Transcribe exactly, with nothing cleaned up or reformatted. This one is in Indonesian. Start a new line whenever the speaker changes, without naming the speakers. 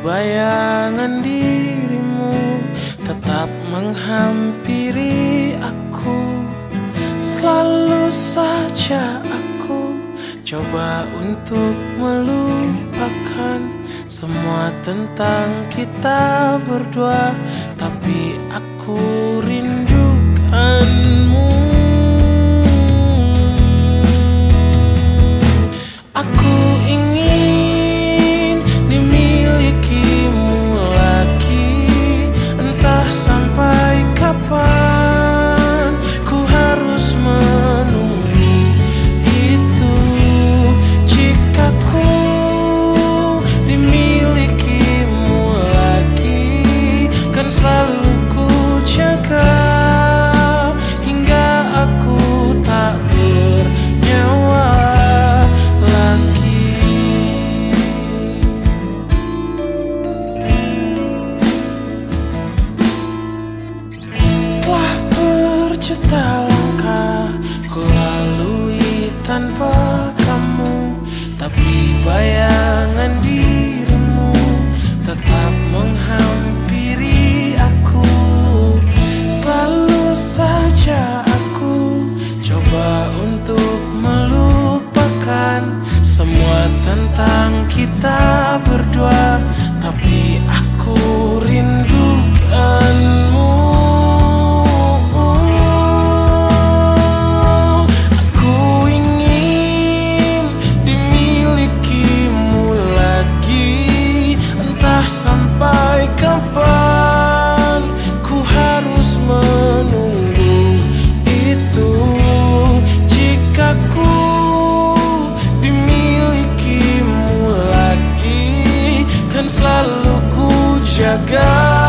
bayangan dirimu tetap menghampiri aku. Selalu saja aku coba untuk melupakan semua tentang kita berdua, tapi aku rindukanmu. Aku ingin dimilikimu lagi, entah sampai kapan ku harus menunggu itu. Jika ku dimilikimu lagi, kan selalu ku jaga hingga aku tak bernyawa lagi. Telah berjuta langkah ku lalui tanpa kamu, tapi bayangan dirimu tetap menghampiri aku. Selalu saja aku coba untuk melupakan semua tentang kita berdua, tapi aku rindukanmu. Aku ingin dimilikimu lagi, entah sampai kapan ku harus menunggu itu. Jika ku dimilikimu lagi, kan selalu ku jaga